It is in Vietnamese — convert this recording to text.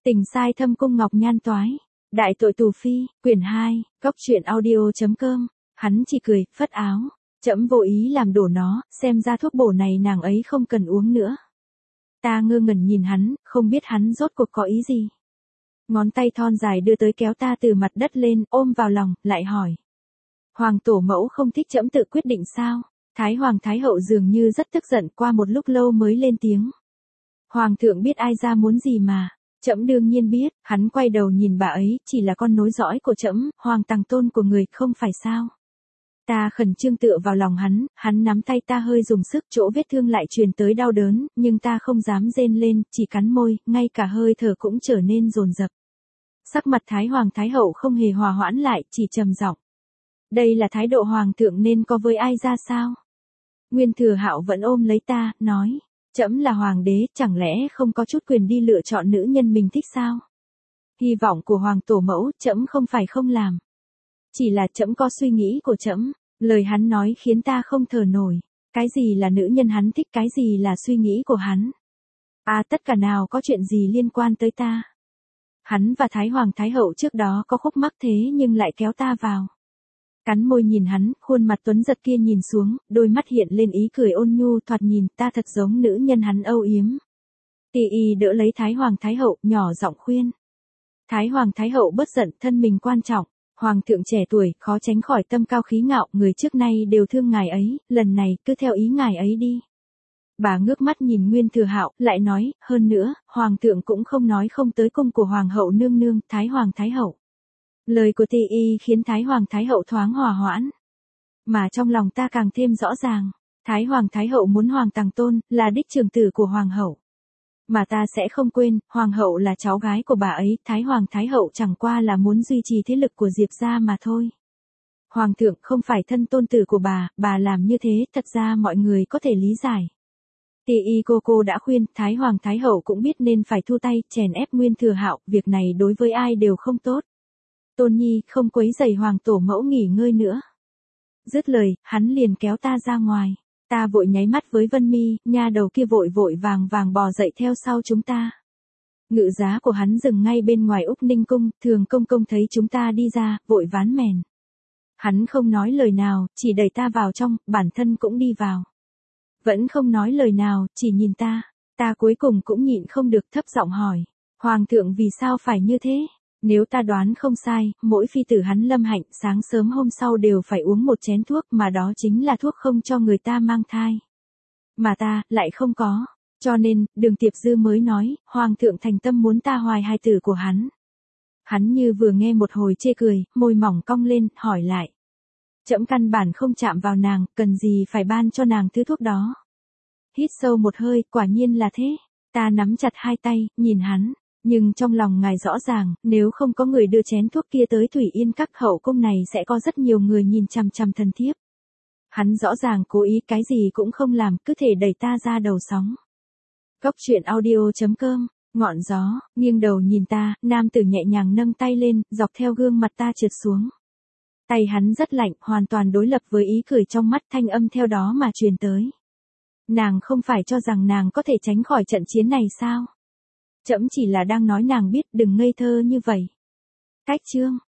Tình sai thâm cung ngọc nhan toái. Đại tội tù phi, quyển 2, Cóc truyện audio.com. Hắn chỉ cười, phất áo. Trẫm vô ý làm đổ nó, xem ra thuốc bổ này nàng ấy không cần uống nữa. Ta ngơ ngẩn nhìn hắn, không biết hắn rốt cuộc có ý gì. Ngón tay thon dài đưa tới kéo ta từ mặt đất lên, ôm vào lòng, lại hỏi. Hoàng tổ mẫu không thích trẫm tự quyết định sao? Thái hoàng thái hậu dường như rất tức giận, qua một lúc lâu mới lên tiếng. Hoàng thượng biết ai ra muốn gì mà. Trẫm đương nhiên biết. Hắn quay đầu nhìn bà ấy, chỉ là con nối dõi của trẫm, hoàng tàng tôn của người, không phải sao? Ta khẩn trương tựa vào lòng hắn nắm tay ta hơi dùng sức, chỗ vết thương lại truyền tới đau đớn, nhưng ta không dám rên lên, chỉ cắn môi, ngay cả hơi thở cũng trở nên dồn dập. Sắc mặt Thái hoàng thái hậu không hề hòa hoãn lại, chỉ trầm giọng. Đây là thái độ hoàng thượng nên có với ai ra sao? Nguyên Thừa Hạo vẫn ôm lấy ta, nói. Trẫm là hoàng đế, chẳng lẽ không có chút quyền đi lựa chọn nữ nhân mình thích sao? Hy vọng của hoàng tổ mẫu, trẫm không phải không làm. Chỉ là trẫm có suy nghĩ của trẫm. Lời hắn nói khiến ta không thở nổi. Cái gì là nữ nhân hắn thích, cái gì là suy nghĩ của hắn? Tất cả nào có chuyện gì liên quan tới ta? Hắn và Thái hoàng thái hậu trước đó có khúc mắc thế nhưng lại kéo ta vào. Cắn môi nhìn hắn, khuôn mặt tuấn giật kia nhìn xuống, đôi mắt hiện lên ý cười ôn nhu, thoạt nhìn ta thật giống nữ nhân hắn âu yếm. Tì y đỡ lấy Thái hoàng thái hậu, nhỏ giọng khuyên. Thái hoàng thái hậu bất giận, thân mình quan trọng. Hoàng thượng trẻ tuổi, khó tránh khỏi tâm cao khí ngạo, người trước nay đều thương ngài ấy, lần này cứ theo ý ngài ấy đi. Bà ngước mắt nhìn Nguyên Thừa Hạo, lại nói, hơn nữa, hoàng thượng cũng không nói không tới cung của hoàng hậu nương nương, Thái hoàng thái hậu. Lời của Tì y khiến Thái hoàng thái hậu thoáng hòa hoãn. Mà trong lòng ta càng thêm rõ ràng, Thái hoàng thái hậu muốn hoàng tàng tôn, là đích trưởng tử của hoàng hậu. Mà ta sẽ không quên, hoàng hậu là cháu gái của bà ấy, Thái hoàng thái hậu chẳng qua là muốn duy trì thế lực của Diệp gia mà thôi. Hoàng thượng không phải thân tôn tử của bà làm như thế, thật ra mọi người có thể lý giải. Tì y cô đã khuyên, Thái hoàng thái hậu cũng biết nên phải thu tay, chèn ép Nguyên Thừa Hạo, việc này đối với ai đều không tốt. Tôn nhi, không quấy rầy hoàng tổ mẫu nghỉ ngơi nữa. Dứt lời, hắn liền kéo ta ra ngoài. Ta vội nháy mắt với Vân Mi, nha đầu kia vội vàng bò dậy theo sau chúng ta. Ngự giá của hắn dừng ngay bên ngoài Úc Ninh cung, Thường công thấy chúng ta đi ra, vội ván mèn. Hắn không nói lời nào, chỉ đẩy ta vào trong, bản thân cũng đi vào. Vẫn không nói lời nào, chỉ nhìn ta. Ta cuối cùng cũng nhịn không được, thấp giọng hỏi. Hoàng thượng vì sao phải như thế? Nếu ta đoán không sai, mỗi phi tử hắn lâm hạnh sáng sớm hôm sau đều phải uống một chén thuốc, mà đó chính là thuốc không cho người ta mang thai. Mà ta, lại không có. Cho nên, Đường Tiệp Dư mới nói, hoàng thượng thành tâm muốn ta hoài hài tử của hắn. Hắn như vừa nghe một hồi chê cười, môi mỏng cong lên, hỏi lại. Trẫm căn bản không chạm vào nàng, cần gì phải ban cho nàng thứ thuốc đó. Hít sâu một hơi, quả nhiên là thế. Ta nắm chặt hai tay, nhìn hắn. Nhưng trong lòng ngài rõ ràng, nếu không có người đưa chén thuốc kia tới Thủy Yên các hậu cung này sẽ có rất nhiều người nhìn chằm chằm thần thiếp. Hắn rõ ràng cố ý cái gì cũng không làm, cứ thể đẩy ta ra đầu sóng. Cóc truyện audio.com, ngọn gió, nghiêng đầu nhìn ta, nam tử nhẹ nhàng nâng tay lên, dọc theo gương mặt ta trượt xuống. Tay hắn rất lạnh, hoàn toàn đối lập với ý cười trong mắt, thanh âm theo đó mà truyền tới. Nàng không phải cho rằng nàng có thể tránh khỏi trận chiến này sao? Trẫm chỉ là đang nói nàng biết, đừng ngây thơ như vậy. Cách chương